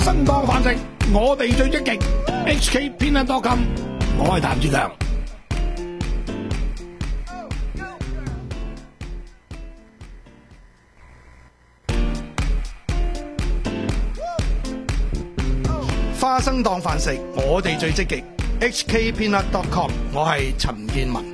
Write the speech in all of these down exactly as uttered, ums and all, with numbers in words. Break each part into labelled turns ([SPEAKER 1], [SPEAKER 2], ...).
[SPEAKER 1] 生當飯食，我哋最積極。H K Peanut dot com， 我係譚志強。花生當飯食，我哋最積極。H K Peanut dot com， 我係陳建文。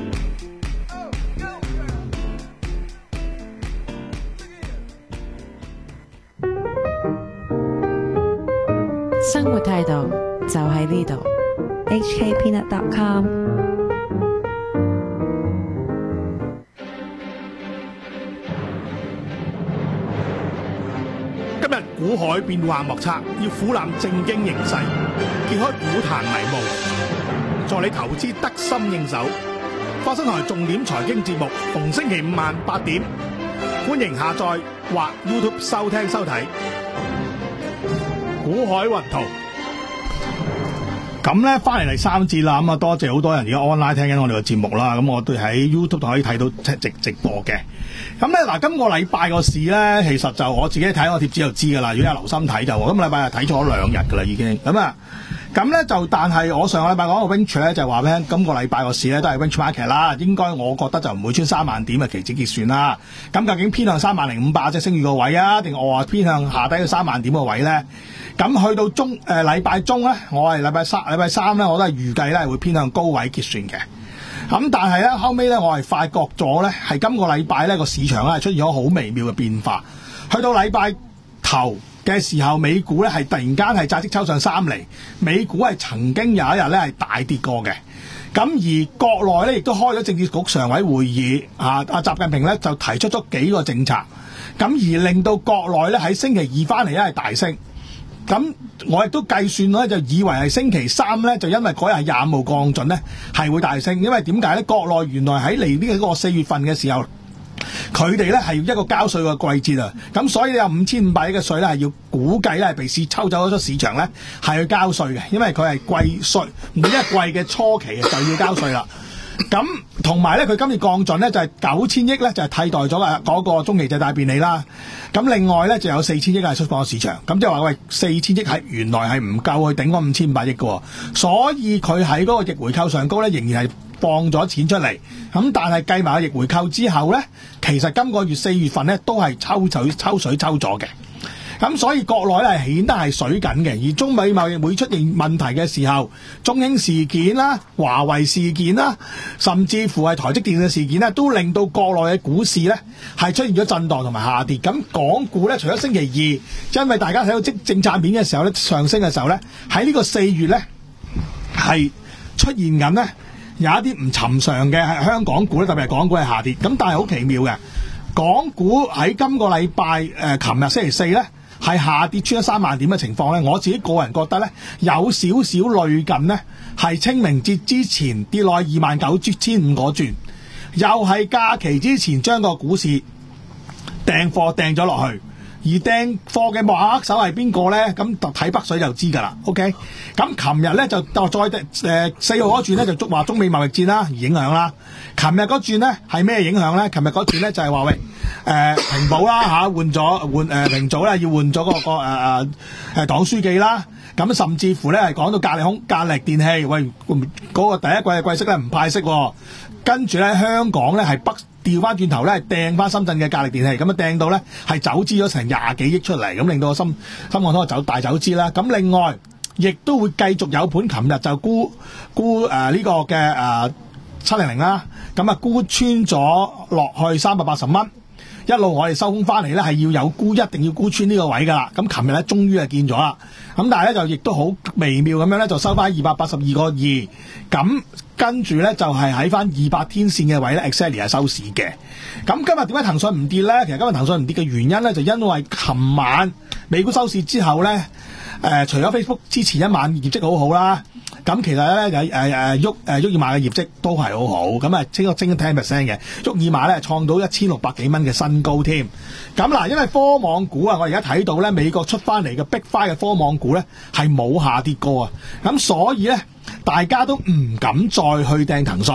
[SPEAKER 2] 生活態度就喺呢度。
[SPEAKER 3] H K Peanut dot com。
[SPEAKER 1] 今日股海變幻莫測，要俯瞰正經形勢，揭開股壇迷霧，助你投資得心應手。花生台重點財經節目，逢星期五晚八點，歡迎下載或 YouTube 收聽收睇。股海雲圖，咁咧翻嚟第三節啦，咁啊多謝好多人而家 online 聽緊我哋嘅節目啦，咁我哋喺 YouTube 都可以睇到直直直播嘅。咁咧嗱，今個禮拜個市咧，其實就我自己睇我貼紙就知噶啦。如果有留心睇就，今個禮拜係睇咗兩日噶啦已經。咁啊，咁咧就但係我上個禮拜講個 range 咧就話咧，今個禮拜個市咧都係 range market 啦，應該我覺得就唔會穿三萬點嘅期指結算啦。咁究竟偏向三萬零五百即係升譽個位啊，定我話偏向下低嘅三萬點個位咧？咁去到中誒禮拜中咧，我係禮拜三禮拜三咧，我都係預計咧係會偏向高位結算嘅。咁但係咧後尾咧，我係發覺咗咧，係今個禮拜咧個市場咧係出現咗好微妙嘅變化。去到禮拜頭嘅時候，美股咧係突然間係債息抽上三厘，美股係曾經有一日咧係大跌過嘅。咁而國內咧亦都開咗政治局常委會議，啊阿習近平咧就提出咗幾個政策，咁而令到國內咧喺星期二翻嚟咧係大升。咁我亦都計算咧，就以為係星期三咧，就因為嗰日廿五號降準咧係會大升，因為點解咧？國內原來喺嚟呢個四月份嘅時候，佢哋咧係一個交稅嘅季節啊，咁所以有五千五百億嘅稅咧係要估計咧係被市抽走咗市場咧係去交稅嘅，因為佢係季稅，每一季嘅初期就要交稅啦。咁同埋咧，佢今次降準咧就係九千億咧，就係替代咗嘅嗰個中期借貸便利啦。咁另外咧就有四千億係出放市場，咁即係話喂，四千億係原來係唔夠去頂嗰五千五百億嘅，所以佢喺嗰個逆回購上高咧仍然係放咗錢出嚟。咁但係計埋個逆回購之後咧，其實今個月四月份咧都係抽水抽水抽咗嘅。咁所以國內咧係顯得係水緊嘅，而中美貿易會出現問題嘅時候，中興事件啦、華為事件啦，甚至乎係台積電嘅事件咧，都令到國內嘅股市咧係出現咗震盪同埋下跌。咁港股咧，除咗星期二，因為大家睇到即政策面嘅時候咧上升嘅時候咧，喺呢個四月咧係出現緊咧有一啲唔尋常嘅係香港股咧，特別係港股係下跌。咁但係好奇妙嘅，港股喺今個禮拜誒，琴日星期四咧，係下跌穿咗三萬點嘅情況咧，我自己個人覺得咧有少少類近咧，係清明節之前跌落二萬九千五嗰轉，又係假期之前將個股市掟貨掟咗落去，而掟貨嘅幕後黑手係邊個咧？咁就睇北水就知㗎啦。OK， 咁琴日咧就就再誒四號嗰轉咧就話中美貿易戰啦而影響啦。琴日嗰轉咧係咩影響咧？琴日嗰轉咧就係話喂。誒、呃、平保啦嚇，換咗換誒平組咧，要換咗嗰、那個誒誒誒黨書記啦。咁甚至乎咧係講到格力空格力電器，喂嗰、那個第一季嘅季息咧唔派息、哦，跟住咧香港咧係北調翻轉頭咧掟翻深圳嘅格力電器，咁啊掟到咧係走資咗成廿幾億出嚟，咁令到個深深港通走大走資啦。咁另外亦都會繼續有盤，琴日就沽沽誒呢個嘅誒七零零啦，咁啊沽穿咗落去三百八十蚊。一路我哋收工翻嚟咧，係要有沽，一定要沽穿呢個位噶啦。咁琴日咧，終於係見咗啦。咁但係咧，就亦都好微妙咁樣咧，就收翻二百八十二個二。咁跟住咧，就係喺翻二百天線嘅位咧 ，exactly 係收市嘅。咁今日點解騰訊唔跌咧？其實今日騰訊唔跌嘅原因咧，就因為琴晚美股收市之後咧，誒、呃，除咗 Facebook 之前一晚業績好好啦。咁其實咧誒誒誒沃誒沃爾瑪嘅業績都係好好，咁啊升咗升咗 ten percent 嘅，沃爾瑪咧創到一千六百幾蚊嘅新高添。咁嗱，因為科網股啊，我而家睇到咧美國出翻嚟嘅 Big Five 嘅科網股咧係冇下跌過啊，咁所以咧大家都唔敢再去掟騰訊，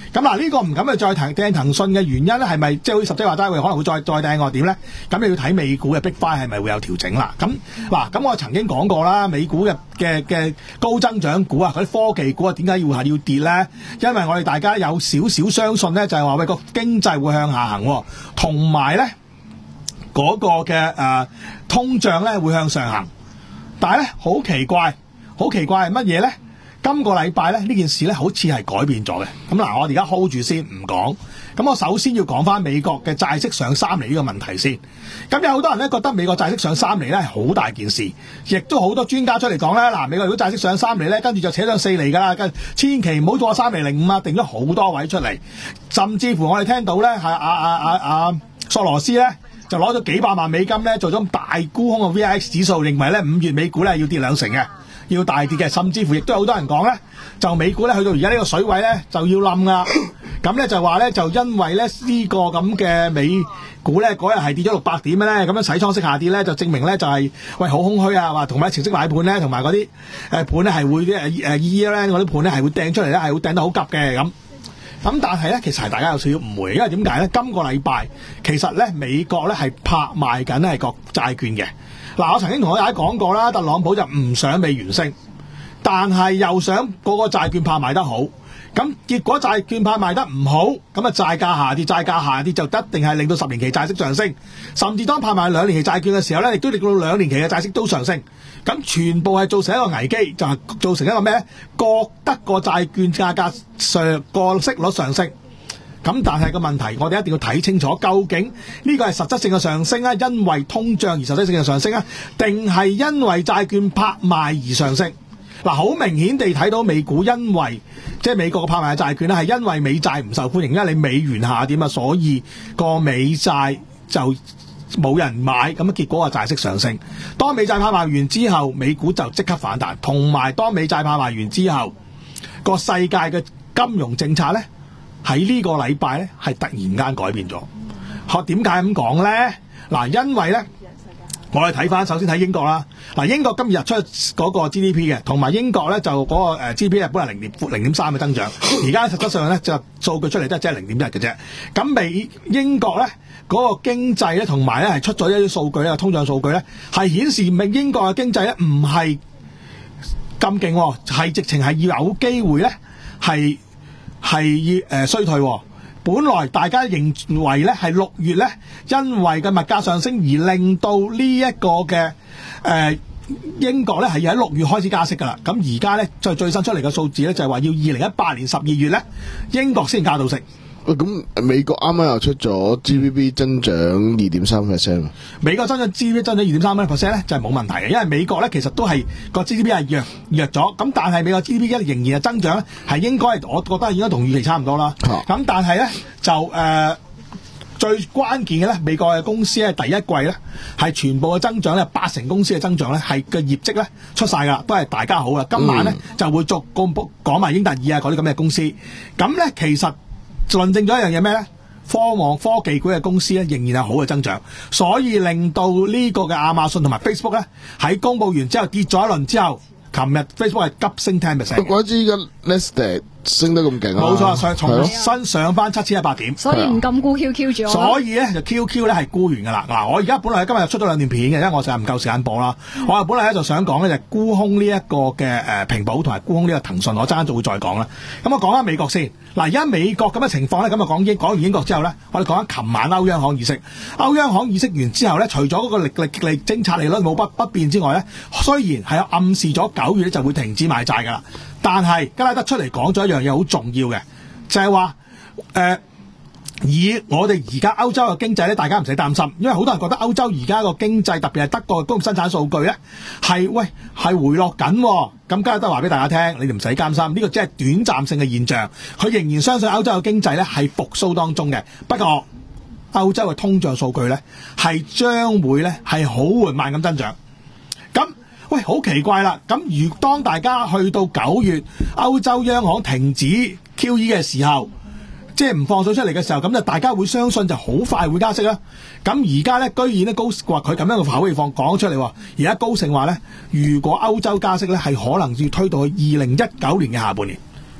[SPEAKER 1] 咁嗱，呢個唔敢去再掟掟騰訊嘅原因咧，係咪即係好似十姐話齋，會可能會再再掟我點咧？咁你要睇美股嘅 Big Five 係咪會有調整啦？咁嗱，咁我曾經講過啦，美股嘅嘅嘅高增長股啊，嗰啲科技股啊，點解要係要跌咧？因為我哋大家有少少相信咧，就係話喂個經濟會向下行，同埋咧嗰個嘅誒、呃、通脹咧會向上行。但係咧好奇怪，好奇怪係乜嘢咧？今個禮拜咧呢件事咧好似係改變咗嘅。咁嗱，我哋而家 hold 住先唔講。咁我首先要講翻美國嘅債息上三厘呢個問題先。咁有好多人咧覺得美國債息上三厘咧係好大件事，亦都好多專家出嚟講咧，嗱，美國如果債息上三厘咧，跟住就扯上四厘噶啦，跟千祈唔好做三厘零五啊，定咗好多位出嚟，甚至乎我哋聽到咧係阿阿阿阿索羅斯咧就攞咗幾百萬美金咧做咗大沽空嘅 V I X 指數，認為咧五月美股咧要跌兩成嘅。要大跌嘅，甚至乎亦都有好多人講咧，就美股咧去到而家呢個水位咧就要冧啦。咁咧就話咧就因為咧呢個咁嘅美股咧嗰日係跌咗六百點咧，咁樣洗倉式下跌咧就證明咧就係、是、喂好空虛啊，話同埋程式買盤咧同埋嗰啲誒盤咧係會誒誒 year 咧嗰啲盤咧係會掟出嚟咧係會掟得好急嘅咁。咁但係咧其實係大家有少少誤會，因為點解咧？今個禮拜其實咧美國咧係拍賣緊係國債券嘅。嗱，我曾經同大家講過啦，特朗普就唔想美元升，但係又想嗰個債券拍賣得好，咁結果債券拍賣得唔好，咁啊債價下跌，債價下跌就一定係令到十年期債息上升，甚至當拍賣兩年期債券嘅時候咧，亦都令到兩年期嘅債息都上升，咁全部係造成一個危機，就係、是、造成一個咩咧？覺得個債券價格上個息率上升。咁但係個問題，我哋一定要睇清楚，究竟呢個係實質性嘅上升啊，因為通脹而實質性嘅上升啊，定係因為債券拍賣而上升？嗱，好明顯地睇到美股因為即係美國嘅拍賣嘅債券咧，係因為美債唔受歡迎，因為你美元下跌啊，所以個美債就冇人買，咁啊結果個債息上升。當美債拍賣完之後，美股就即刻反彈，同埋當美債拍賣完之後，個世界嘅金融政策咧，喺呢個禮拜咧係突然間改變咗。學點解咁講咧？嗱，因為咧，我哋睇翻首先睇英國啦。嗱，英國今日出嗰個 G D P 嘅，同埋英國咧就嗰個誒 G D P 本來零點零點三嘅增長，而家實質上咧就數據出嚟都係即係零點一嘅啫。咁美英國咧嗰個經濟咧同埋咧係出咗一啲數據咧，通脹數據咧係顯示明英國嘅經濟咧唔係咁勁，係直情係要有機會咧係。係誒、呃、衰退、哦，本來大家認為咧係六月咧，因為嘅物價上升而令到呢一個嘅誒、呃、英國咧係要喺六月開始加息噶啦。咁而家咧再最新出嚟嘅數字咧就係、是、話要二零一八年十二月咧，英國先加到息。
[SPEAKER 4] 喂，咁美國啱啱又出咗 G D P 增長二點三 percent，美國增長
[SPEAKER 1] G D P 增長二點三 percent 咧就係、是、冇問題嘅，因為美國咧其實都係個 G D P 係弱弱咗，咁但係美國 G D P 一仍然係增長咧，係應該我覺得應該同預期差唔多啦。咁、啊、但係咧就誒、呃、最關鍵嘅咧，美國嘅公司咧第一季咧係全部嘅增長咧八成公司嘅增長咧係嘅業績咧出晒噶啦，都係大家好啦。今晚咧、嗯、就會逐個講埋英特爾啊嗰啲咁嘅公司，咁咧其實。論證咗一樣嘢咩咧？科網科技股嘅公司咧仍然係好嘅增長，所以令到呢個嘅亞馬遜同埋 Facebook 咧喺公佈完之後跌咗一輪之後，琴日 Facebook 係急升十 percent。
[SPEAKER 4] 怪之嘅 Nasdaq 升得咁勁啊！
[SPEAKER 1] 冇錯，上重新上翻七千一百點，
[SPEAKER 5] 所以唔敢沽 Q Q 住。
[SPEAKER 1] 所以咧就 Q Q 咧係沽完噶啦。嗱，我而家本來今日出咗兩段片嘅，因為我就係唔夠時間播啦。嗯、我啊本來咧就想講咧就沽空呢一個嘅誒平保同埋沽空呢個騰訊，我陣間就會再講啦。咁我講翻美國先。嗱，而家美國咁嘅情況咧，咁啊講英講完英國之後咧，我哋講緊琴晚歐央行議息。歐央行議息完之後咧，除咗嗰個利率利政策利率冇不不變之外咧，雖然係有暗示咗九月咧就會停止買債噶啦，但係吉拉德出嚟講咗一樣嘢好重要嘅，就係話誒以我哋而家歐洲嘅經濟咧，大家唔使擔心，因為好多人覺得歐洲而家個經濟特別係德國嘅工業生產數據咧係喂係回落緊、哦。咁吉拉德話俾大家聽，你哋唔使擔心，呢、這個只係短暫性嘅現象。佢仍然相信歐洲嘅經濟咧係復甦當中嘅。不過歐洲嘅通脹數據咧係將會咧係好緩慢咁增長。咁喂好奇怪啦！咁如當大家去到九月，歐洲央行停止 Q E 嘅時候，即係唔放水出嚟嘅時候，咁就大家會相信就好快會加息啦。咁而家咧，居然咧高話佢咁樣嘅口氣放講出嚟喎。而家高盛話咧，如果歐洲加息咧，係可能要推到去二零一九年嘅下半年。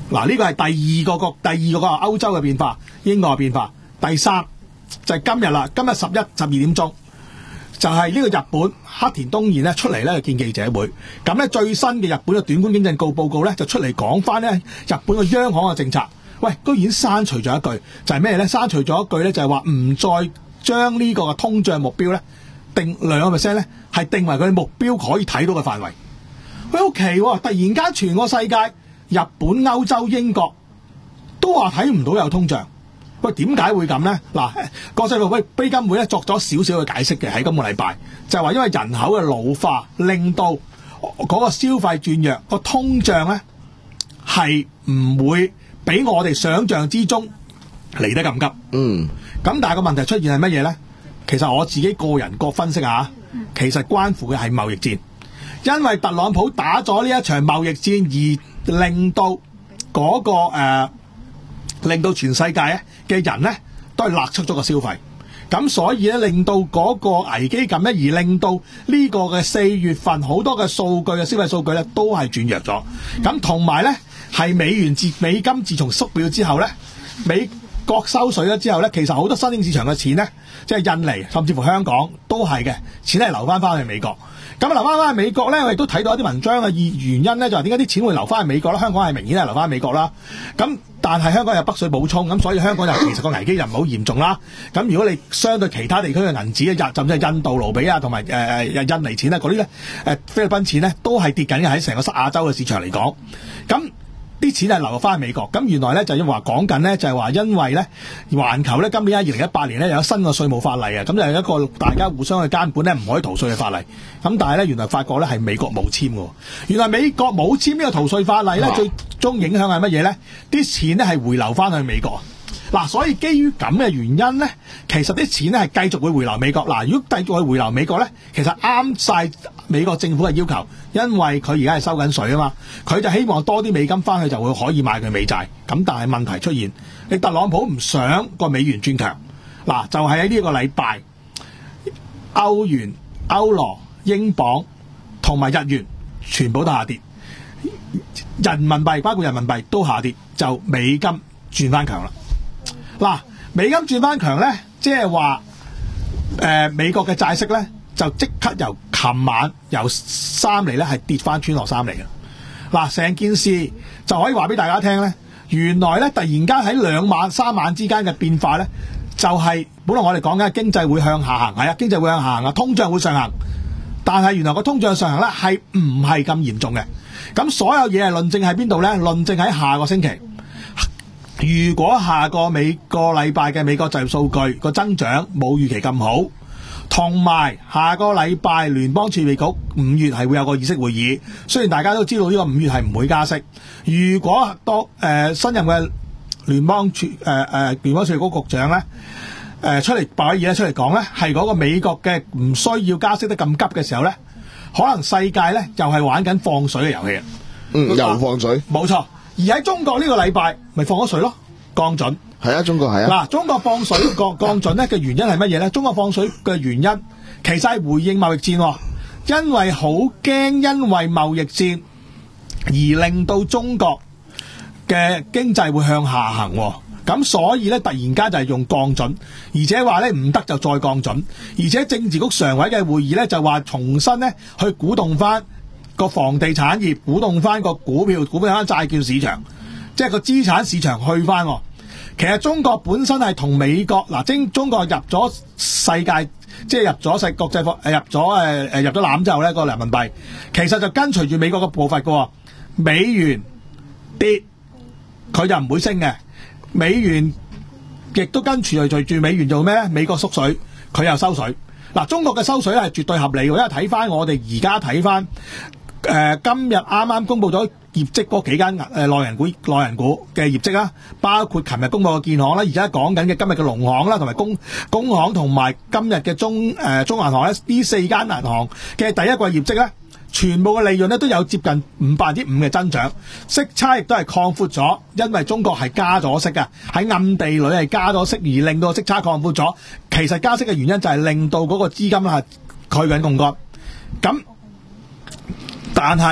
[SPEAKER 1] 嗱，呢個係第二個個第二個個歐洲嘅變化，英國嘅變化。第三就係、是、今日啦，今日十一十二點鐘就係、是、呢個日本黑田東彥咧出嚟咧見記者會。咁咧最新嘅日本嘅短觀經濟報報告咧就出嚟講翻咧日本嘅央行嘅政策。喂，居然刪除咗一句，就係咩咧？刪除咗一句咧，就係話唔再將呢個嘅通脹目標咧定兩個 percent 咧，係定為佢目標可以睇到嘅範圍。喂，好奇喎！突然間全個世界，日本、歐洲、英國都話睇唔到有通脹。喂，點解會咁呢？嗱，國際貨幣基金會咧作咗少少嘅解釋嘅喺今個禮拜，就係話因為人口嘅老化，令到嗰個消費轉弱，個通脹咧係唔會比我哋想象之中嚟得咁急。
[SPEAKER 4] 嗯。
[SPEAKER 1] 咁但係個問題出現係乜嘢呢？其實我自己個人個分析下，其實關乎嘅係貿易戰，因為特朗普打咗呢一場貿易戰，而令到嗰、嗰個誒、呃，令到全世界嘅人呢都係勒出咗個消費，咁所以咧令到嗰個危機感咧，而令到呢個嘅四月份好多嘅數據嘅消費數據咧都係轉弱咗，咁同埋咧係美元自美金自從縮表之後咧，美國收水咗之後咧，其實好多新興市場嘅錢咧，即係印尼甚至乎香港都係嘅錢係流翻翻去美國。咁留翻翻去美國咧，我亦都睇到一啲文章嘅原因咧，就係點解啲錢會流翻去美國啦？香港係明顯係流翻去美國啦。咁但係香港有北水補充，咁所以香港又其實個危機就唔係好嚴重啦。咁如果你相對其他地區嘅銀紙啊，甚至係印度盧比啊，同埋誒誒印尼錢啊嗰啲咧，誒菲律賓錢咧都係跌緊嘅，喺成個西亞洲嘅市場嚟講，咁啲錢係流翻去美國。咁原來咧就話講緊咧，就係話因為咧環球咧今年喺二零一八年咧有新嘅稅務法例啊，咁就係一個大家互相去監管咧唔可以逃稅嘅法例。咁但係咧原來發覺咧係美國冇簽嘅，原來美國冇簽呢個逃稅法例咧，最終影響係乜嘢咧？啲錢咧係回流翻去美國。嗱，所以基於咁嘅原因咧，其實啲錢咧係繼續會回流美國。嗱，如果繼續去回流美國咧，其實啱晒美國政府嘅要求，因為佢而家係收緊水啊嘛，佢就希望多啲美金翻去就會可以買佢美債。咁但係問題出現，你特朗普唔想個美元轉強，嗱就係喺呢個禮拜，歐元、歐羅、英鎊同埋日元全部都下跌，人民幣包括人民幣都下跌，就美金轉翻強啦。嗱，美金轉翻強咧，即係話誒美國嘅債息咧就即刻由琴晚由三厘咧係跌翻穿落三厘嘅。嗱，成件事就可以話俾大家聽咧，原來咧突然間喺兩晚三晚之間嘅變化咧，就係、是、本來我哋講緊經濟會向下行，係啊，經濟會向下行啊，通脹會上行，但係原來個通脹上行咧係唔係咁嚴重嘅。咁所有嘢係論證喺邊度咧？論證喺下個星期。如果下個美個禮拜嘅美國就業數據個增長冇預期咁好，同埋下個禮拜聯邦儲備局五月係會有個議息會議，雖然大家都知道呢個五月係唔會加息。如果當誒、呃、新任嘅聯邦儲誒誒聯邦儲備局局長咧誒、呃、出嚟擺嘢咧出嚟講咧，係嗰個美國嘅唔需要加息得咁急嘅時候咧，可能世界咧又係玩緊放水嘅遊戲啊！
[SPEAKER 4] 嗯，又放水，
[SPEAKER 1] 冇錯。而喺中國呢個禮拜咪放咗水咯，降準。
[SPEAKER 4] 係啊，中國係啊。嗱，
[SPEAKER 1] 中國放水降降準咧嘅原因係乜嘢咧？中國放水嘅原因其實係回應貿易戰，因為好驚因為貿易戰而令到中國嘅經濟會向下行，咁所以咧突然間就係用降準，而且話咧唔得就再降準，而且政治局常委嘅會議咧就話重新咧去鼓動翻個房地產業，鼓動翻個股票、股票翻債券市場，即係個資產市場去翻。其實中國本身係同美國嗱，中中國入咗世界，即係入咗世國際貨誒入咗誒誒入咗籃之後咧，個人民幣其實就跟隨住美國嘅步伐嘅。美元跌，佢就唔會升嘅；美元亦都跟隨隨住美元做咩咧？美國縮水，佢又收水。嗱，中國嘅收水係絕對合理嘅，因為睇翻我哋而家睇翻。誒、呃、今日啱啱公布咗業績嗰幾間誒內銀股內銀股嘅業績啦，包括琴日公布嘅建行啦，而家講緊嘅今日嘅農行啦，同埋工工行同埋今日嘅中誒、呃、中銀行咧，呢四間銀行嘅第一季業績咧，全部嘅利潤咧都有接近五百分之五嘅增長，息差亦都係擴闊咗，因為中國係加咗息嘅，喺暗地裏係加咗息，而令到息差擴闊咗。其實加息嘅原因就係令到嗰個資金係去緊槓桿，咁。但係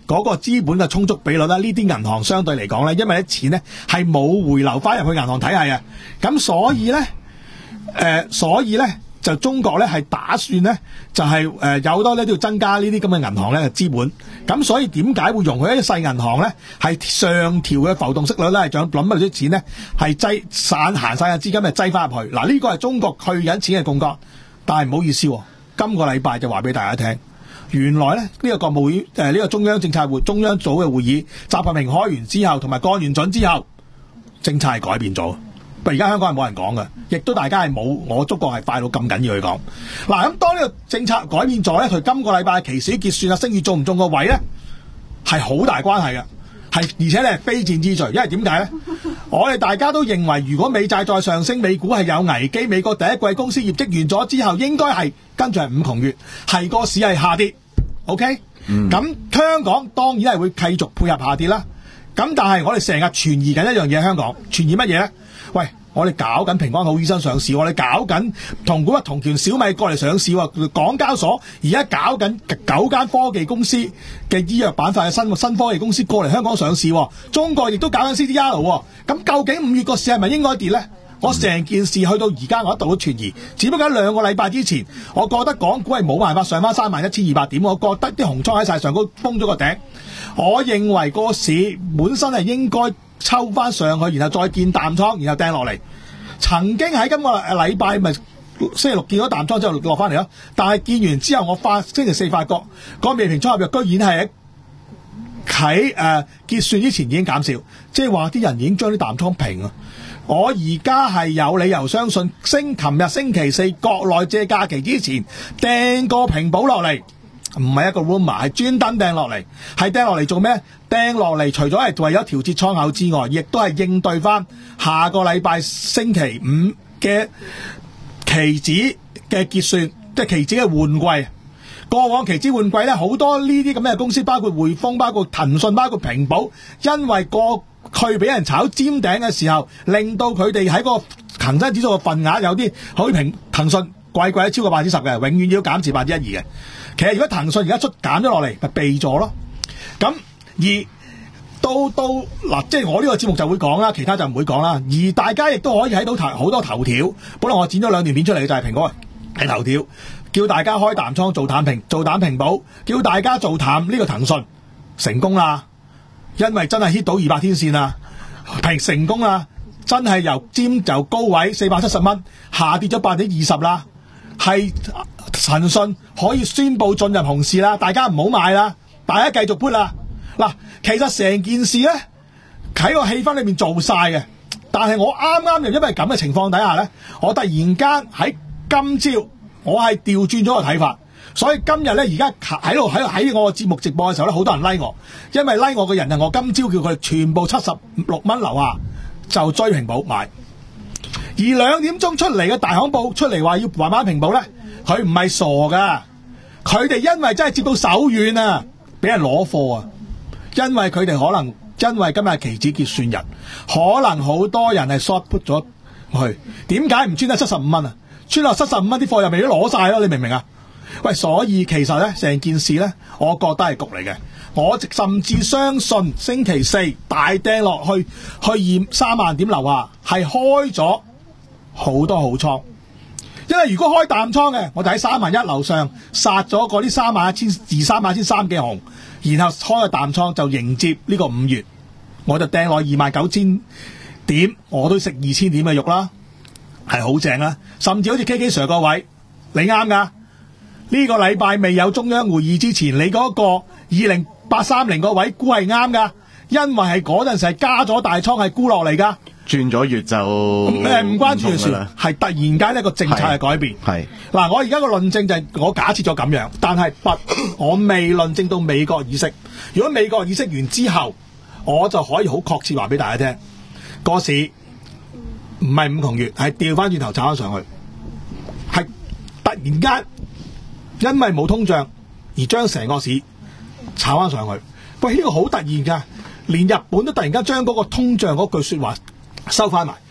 [SPEAKER 1] 嗰個資本嘅充足比率咧，呢啲銀行相對嚟講咧，因為啲錢咧係冇回流翻入去銀行體系啊，咁所以咧，誒、呃，所以咧就中國咧係打算咧就係、是、誒、呃、有好多咧都要增加呢啲咁嘅銀行咧嘅資本，咁所以點解會容許一啲細銀行咧係上調嘅浮動息率咧係想諗乜啲錢咧係擠散行晒嘅資金係擠翻入去，嗱、這、呢個係中國去緊錢嘅槓桿，但係唔好意思、哦，今個禮拜就話俾大家聽。原來咧呢、這個國務院誒呢個中央政策會中央組嘅會議，習近平開完之後同埋降完準之後，政策係改變咗。不過而家香港係冇人講嘅，亦都大家係冇我中國係快到咁緊要去講。嗱，咁當呢個政策改變咗咧，佢今個禮拜期市結算啊，升月中唔中個位咧係好大關係嘅，係而且咧係非戰之罪。因為點解咧？我哋大家都認為，如果美債再上升，美股係有危機。美國第一季公司業績完咗之後，應該係跟住係五窮月，係個市係下跌。OK，咁、嗯、香港當然係會繼續配合下跌啦。咁但係我哋成日存疑緊一樣嘢，香港存疑乜嘢咧？喂，我哋搞緊平安好醫生上市，我哋搞緊同股不同權小米過嚟上市喎。港交所而家搞緊九間科技公司嘅醫藥板塊嘅新新科技公司過嚟香港上市喎。中國亦都搞緊 C D R 喎。咁究竟五月個市係咪應該跌咧？我成件事去到而家我一度都存疑，只不過喺兩個禮拜之前，我覺得港股係冇辦法上翻三萬一千二百點，我覺得啲紅倉喺晒上高封咗個頂。我認為個市本身係應該抽翻上去，然後再見淡倉，然後掟落嚟。曾經喺今個禮拜咪星期六見咗淡倉之後落翻嚟咯，但係見完之後我發星期四發覺個未平倉合約居然係喺誒結算之前已經減少，即係話啲人已經將啲淡倉平啊。我而家係有理由相信，星琴日星期四國內借假期之前掟個平保落嚟，唔係一個 rumor， 係專登掟落嚟，係掟落嚟做咩？掟落嚟除咗係為咗調節倉口之外，亦都係應對翻下個禮拜星期五嘅期指嘅結算，即係期指嘅換季。過往期指換季咧，好多呢啲咁嘅公司，包括匯豐、包括騰訊、包括平保，因為過去俾人炒尖頂嘅時候，令到佢哋喺個恒生指數嘅份額有啲好似平騰訊貴貴都超過百分之十嘅，永遠要減持百分之一二嘅。其實如果騰訊而家出減咗落嚟，咪避咗咯。咁而到到嗱，即係我呢個節目就會講啦，其他就唔會講啦。而大家亦都可以睇到頭好多頭條，本來我剪咗兩段片出嚟就係蘋果係頭條，叫大家開淡倉做淡平做淡平保，叫大家做淡呢個騰訊成功啦。因為真係 hit 到二百天線啦，平成功啦，真係由尖由高位四百七十蚊下跌咗百分之二十啦，係騰訊可以宣布進入熊市啦，大家唔好買啦，大家繼續 put 啦。嗱，其實成件事咧喺個氣氛裏面做晒嘅，但係我啱啱又因為咁嘅情況底下咧，我突然間喺今朝我係調轉咗個睇法。所以今日咧，而家喺度喺喺我個節目直播嘅時候咧，好多人拉、like、我，因為拉、like、我嘅人係我今朝叫佢哋全部七十六蚊樓下就追平保買，而兩點鐘出嚟嘅大行報出嚟話要慢慢平保咧，佢唔係傻噶，佢哋因為真係接到手軟啊，俾人攞貨啊，因為佢哋可能因為今日期指結算日，可能好多人係 short put 咗去，點解唔穿得七十五蚊啊？穿落七十五蚊啲貨又未都攞晒咯，你明唔明啊？喂，所以其實咧，成件事咧，我覺得係局嚟嘅。我甚至相信星期四大掟落去，去二三萬點樓下係開咗好多好倉。因為如果開淡倉嘅，我就喺三萬一樓上殺咗嗰啲三萬一千二、三萬一千三嘅紅，然後開個淡倉就迎接呢個五月，我就掟落二萬九千點，我都食二千點嘅肉啦，係好正啦。甚至好似 K K Sir 個位，你啱噶。呢個禮拜未有中央會議之前，你嗰個二零八三零個位估係啱噶，因為係嗰陣時係加咗大倉係沽落嚟噶。
[SPEAKER 5] 轉咗月就誒
[SPEAKER 1] 唔關轉嘅事，係突然間一個政策嘅改變。係嗱，我而家個論證就係我假設咗咁樣，但係不，我未論證到美國議息。如果美國議息完之後，我就可以好確切話俾大家聽，個市唔係五窮月，係調翻轉頭炒翻上去，係突然間。因為冇通脹而將成個市炒翻上去，喂，呢個好突然噶，連日本都突然間將嗰個通脹嗰句說話收翻埋。喂，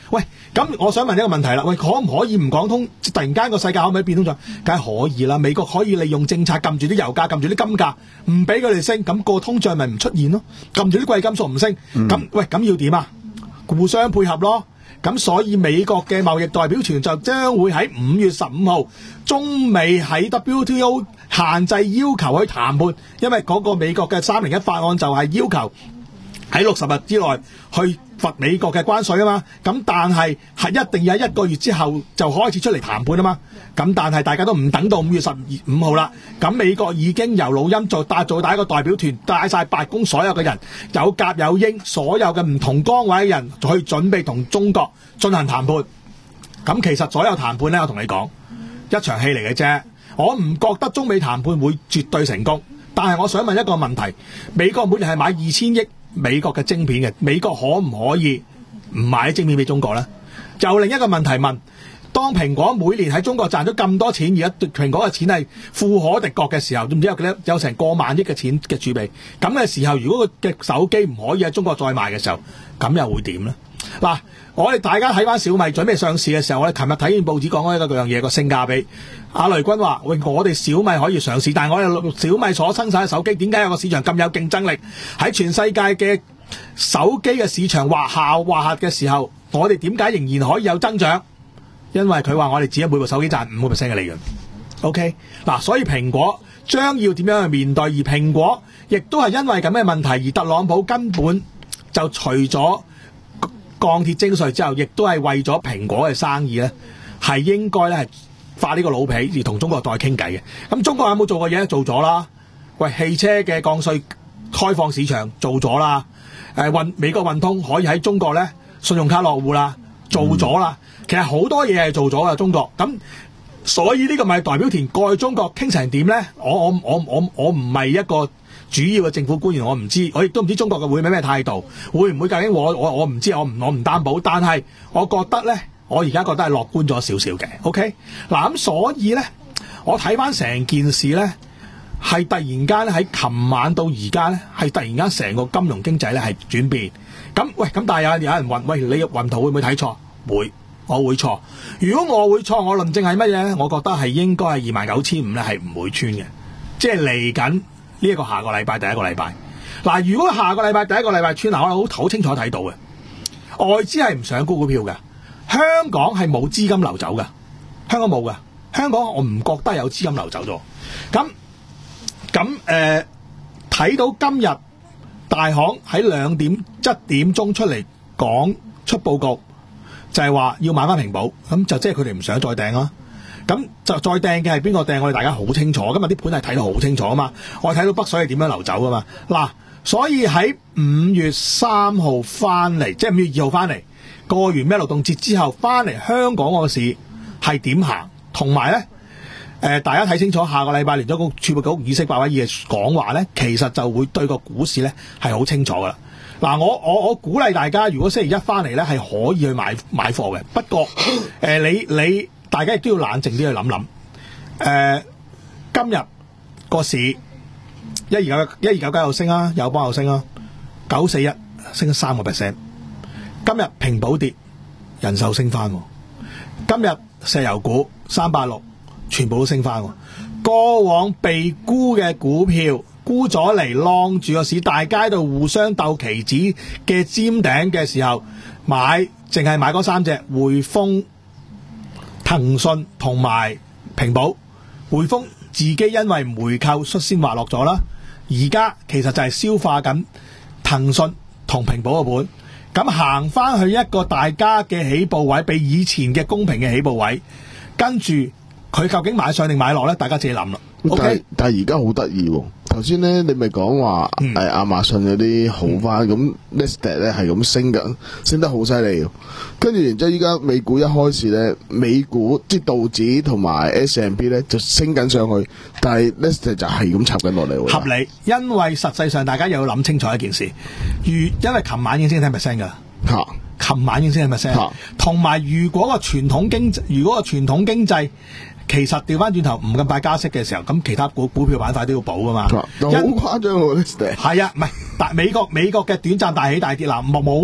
[SPEAKER 1] 咁我想問一個問題啦，喂，可唔可以唔講通？突然間個世界可唔可以變通脹？梗係可以啦，美國可以利用政策撳住啲油價，撳住啲金價，唔俾佢哋升，咁、個通脹咪唔出現咯？撳住啲貴金屬唔升，咁、嗯、喂咁要點啊？互相配合咯。咁所以美國嘅貿易代表團就將會喺五月十五號中美喺 W T O 限制要求去談判，因為嗰個美國嘅三零一法案就係要求喺六十日之內去罰美國嘅關稅啊嘛，咁但係係一定要喺一個月之後就開始出嚟談判啊嘛，咁但係大家都唔等到五月十五號啦，咁美國已經由老欽做帶做帶一個代表團，帶晒白宮所有嘅人，有甲有英，所有嘅唔同崗位嘅人去準備同中國進行談判。咁其實所有談判呢，我同你講一場戲嚟嘅啫，我唔覺得中美談判會絕對成功，但係我想問一個問題，美國每年係買二千億美國嘅晶片嘅，美國可唔可以唔買晶片俾中國呢？又另一個問題問，當蘋果每年喺中國賺咗咁多錢，而家蘋果嘅錢係富可敵國嘅時候，唔知有幾多有成過萬億嘅錢嘅儲備，咁嘅時候，如果佢嘅手機唔可以喺中國再賣嘅時候，咁又會點呢？嗱，我哋大家睇翻小米準備上市嘅時候，我哋琴日睇完報紙講開一個樣嘢，個性價比。阿雷軍話：喂，我哋小米可以上市，但係我哋小米所生產嘅手機點解有個市場咁有競爭力？喺全世界嘅手機嘅市場話下話下嘅時候，我哋點解仍然可以有增長？因為佢話我哋只係每部手機賺五個 percent 嘅利潤。OK， 嗱，所以蘋果將要點樣去面對？而蘋果亦都係因為咁嘅問題，而特朗普根本就除咗鋼鐵徵稅之後，亦都係為咗蘋果嘅生意咧，係應該咧係發呢個老皮而同中國再傾偈嘅。咁中國有冇做過嘢？做咗啦。喂，汽車嘅降稅開放市場做咗啦。誒運美國運通可以喺中國咧信用卡落戶啦，做咗啦。嗯、其實好多嘢係做咗嘅中國。咁所以呢個咪代表團過去中國傾成點咧？我我我我我唔係一個主要嘅政府官員，我唔知，我亦都唔知中國嘅會咩咩態度，會唔會究竟我我我唔知，我唔我唔擔保。但係我覺得咧，我而家覺得係樂觀咗少少嘅。OK， 嗱咁所以咧，我睇翻成件事咧，係突然間咧喺琴晚到而家咧，係突然間成個金融經濟咧係轉變。咁喂，咁但係有有人問，喂，你雲圖會唔會睇錯？會，我會錯。如果我會錯，我論證係乜嘢咧？我覺得係應該係二萬九千五咧，係唔會穿嘅，即係嚟緊。呢一個下個禮拜第一個禮拜，嗱，如果下個禮拜第一個禮拜穿，嗱，我好好清楚睇到嘅，外資係唔想沽股票嘅，香港係冇資金流走嘅，香港冇嘅，香港我唔覺得有資金流走咗。咁咁誒，睇到今日大行喺兩點一點鐘出嚟講出報告，就係話要買翻平保，咁就即係佢哋唔想再訂啦。咁就再掟嘅係邊個掟？我哋大家好清楚，今日啲盤係睇到好清楚啊嘛！我睇到北水係點樣流走噶嘛？嗱，所以喺五月三號翻嚟，即係五月二號翻嚟，過完咩勞動節之後翻嚟香港個市係點行？同埋咧，誒大家睇清楚，下個禮拜聯儲局儲備局議息鮑威爾嘅講話咧，其實就會對個股市咧係好清楚噶啦。嗱，我我我鼓勵大家，如果星期一翻嚟咧係可以去買買貨嘅，不過誒、呃、你你。大家亦都要冷靜啲去諗諗，誒、呃，今日個市一二九一二九九又升啊，友邦又升啊，九四一升咗三個 percent。今日平保跌，人壽升翻。今日石油股三八六全部都升翻。過往被沽嘅股票沽咗嚟晾住個市，大家喺度互相鬥期指嘅尖頂嘅時候買，淨係買嗰三隻匯豐、騰訊同埋平保。匯豐自己因為回購率先滑落咗啦，而家其實就係消化緊騰訊同平保嘅本，咁行翻去一個大家嘅起步位，比以前嘅公平嘅起步位，跟住佢究竟買上定買落呢？大家自己諗啦。
[SPEAKER 4] 但係
[SPEAKER 1] OK，
[SPEAKER 4] 但係而家好得意喎。頭先咧，你咪講話誒亞馬遜嗰啲好翻，咁 Nasdaq 咧係咁升緊，升得好犀利。跟住然之後，依家美股一開始咧，美股即係道指同埋 S and P 咧就升緊上去，但係 Nasdaq 就係咁插緊落嚟。
[SPEAKER 1] 合理，因為實際上大家又要諗清楚一件事，如因為琴晚已經升 ten percent 噶啦。
[SPEAKER 4] 嚇！
[SPEAKER 1] 琴晚已經升 ten percent， 同埋如果個傳統經濟，如果個傳統經濟其實調翻轉頭唔咁快加息嘅時候，咁其他股股票板塊都要補噶嘛。好
[SPEAKER 4] 誇張喎 Nasdaq。
[SPEAKER 1] 係啊，唔係但美國美國嘅短暫大起大跌嗱冇冇㗎。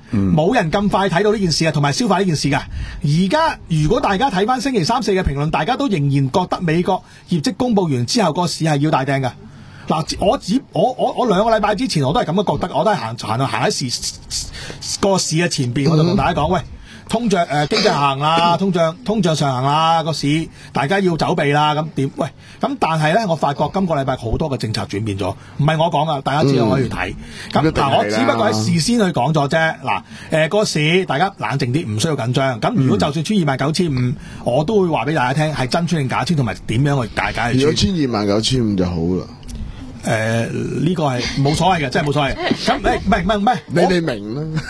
[SPEAKER 1] 冇、嗯、人咁快睇到呢件事啊，同埋消化呢件事噶。而家如果大家睇翻星期三四嘅評論，大家都仍然覺得美國業績公佈完之後個市係要大掟噶。嗱，我只我我我兩個禮拜之前我都係咁樣覺得，我都係行行行喺市個市嘅前邊，我就同大家講，喂，通脹誒、呃、經濟下行啦，通脹通脹上行啦，個市大家要走避啦，咁點？喂，咁但係咧，我發覺今個禮拜好多嘅政策轉變咗，唔係我講啊，大家只可以睇。咁嗱、嗯，我只不過係事先去講咗啫。嗱，誒個市大家冷靜啲，唔需要緊張。咁如果就算穿二萬九千五，我都會話俾大家聽係真穿定假穿，同埋點樣去解解。
[SPEAKER 4] 如果穿二萬九千五就好啦。
[SPEAKER 1] 誒、呃，呢、這個係冇所謂嘅，真係冇所謂。咁誒，唔係唔係唔係，
[SPEAKER 4] 你哋明啦。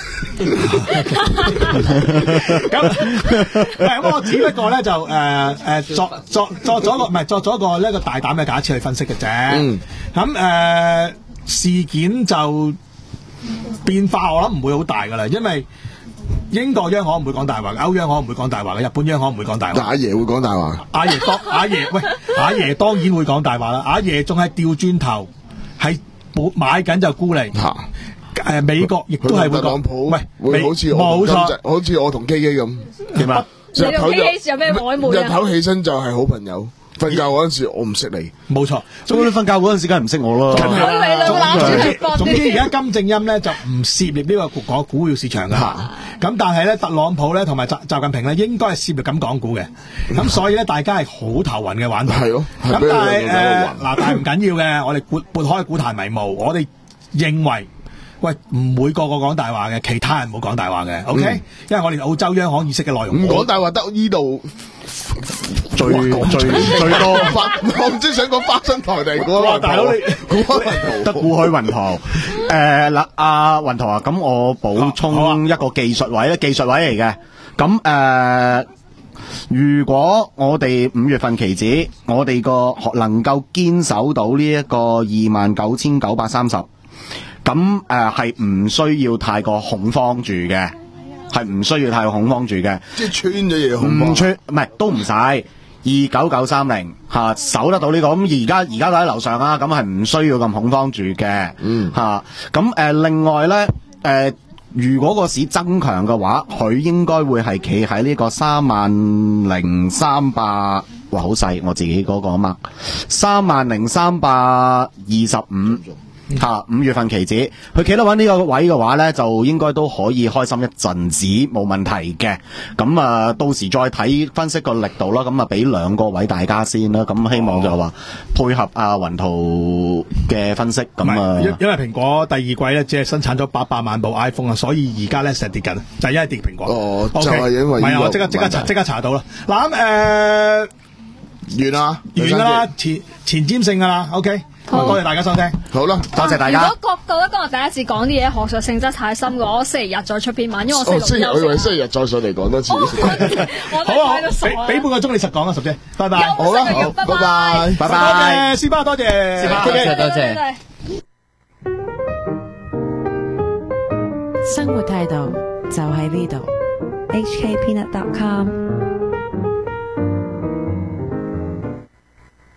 [SPEAKER 1] 咁咁，我只不過咧就誒誒、呃、作作作咗個唔係作咗個呢個大膽嘅假設去分析嘅啫。咁、嗯、誒、呃、事件就變化，我諗唔會好大噶啦，因為英國央行唔會講大話，歐央行唔會講大話嘅，日本央行唔會講大話。
[SPEAKER 4] 阿爺會講大話。
[SPEAKER 1] 阿爺當阿爺喂，阿爺當然會講大話啦。阿爺仲係調轉頭，係買緊就沽嚟。嚇！誒，美國亦都係會講，喂，
[SPEAKER 4] 會好似冇錯，好似我同基基咁。點啊？
[SPEAKER 5] 你同基基有咩曖昧啊？
[SPEAKER 4] 日頭起身就係好朋友。瞓覺嗰陣時，我唔識你，
[SPEAKER 1] 冇錯。
[SPEAKER 6] 咁你瞓覺嗰陣時，梗係唔識我咯。
[SPEAKER 1] 總之而家金正恩咧就唔涉獵呢個港股票市場噶。咁但係咧，特朗普咧同埋習習近平咧，應該係涉獵緊港股嘅。咁所以咧，大家係好頭暈嘅玩法。
[SPEAKER 4] 係咯。
[SPEAKER 1] 咁但係誒嗱，但係唔緊要嘅，我哋撥撥開股壇迷霧，我哋認為。喂，唔會個個講大話嘅，其他人唔好講大話嘅 ，OK？、嗯、因為我哋澳洲央行意識嘅內容，
[SPEAKER 4] 唔講大話得呢度
[SPEAKER 6] 最最最多
[SPEAKER 4] 花，我唔知想講花生台定估
[SPEAKER 1] 哇，大佬你
[SPEAKER 6] 得估海雲圖。誒嗱，阿雲圖啊，咁我補充一個技術位咧，技術位嚟嘅。咁誒、呃，如果我哋五月份期指，我哋個能夠堅守到呢一個二萬九千九百三十。咁誒係唔需要太過恐慌住嘅，係唔需要太過恐慌住嘅。
[SPEAKER 4] 即係穿咗嘢恐慌。唔穿，
[SPEAKER 6] 唔係都唔使。二九九三零嚇守得到呢、這個，咁而家而家都喺樓上啦，咁係唔需要咁恐慌住嘅。嗯嚇，咁、呃、另外咧誒、呃，如果個市增強嘅話，佢應該會係企喺呢個三萬零三百，哇好細，我自己嗰個啊嘛，三萬零三百二十五。吓，五月份期指，佢企得穩呢個位嘅話咧，就應該都可以開心一陣子，冇問題嘅。咁啊，到時再睇分析個力度啦。咁啊，俾兩個位大家先啦。咁希望就話配合阿雲圖嘅分析。咁啊，
[SPEAKER 1] 因為蘋果第二季咧只係生產咗八百萬部 iPhone 啊，所以而家咧成日跌緊，就係、是、因為跌蘋果。
[SPEAKER 4] 哦，
[SPEAKER 1] okay,
[SPEAKER 4] 就係因為
[SPEAKER 1] 唔係啊，我即刻即刻查即刻查到啦。嗱咁誒，完啦，完啦，前前瞻性噶啦。OK。多謝大家收聽，
[SPEAKER 4] 好啦，
[SPEAKER 6] 多謝大家。
[SPEAKER 5] 如果覺得今日第一次講啲嘢學術性質太深嘅，我星期日再出篇文，因為我星期六
[SPEAKER 4] 我以為星期日再上嚟講多次。
[SPEAKER 5] 我
[SPEAKER 1] 好啊，俾俾半個鐘你實講啊，十姐，拜拜。
[SPEAKER 4] 好啦，好，拜拜，
[SPEAKER 6] 拜拜，
[SPEAKER 1] 斯巴多謝，
[SPEAKER 6] 斯巴多謝，多謝。
[SPEAKER 2] 生活態度就喺呢度。
[SPEAKER 3] H K Peanut dot com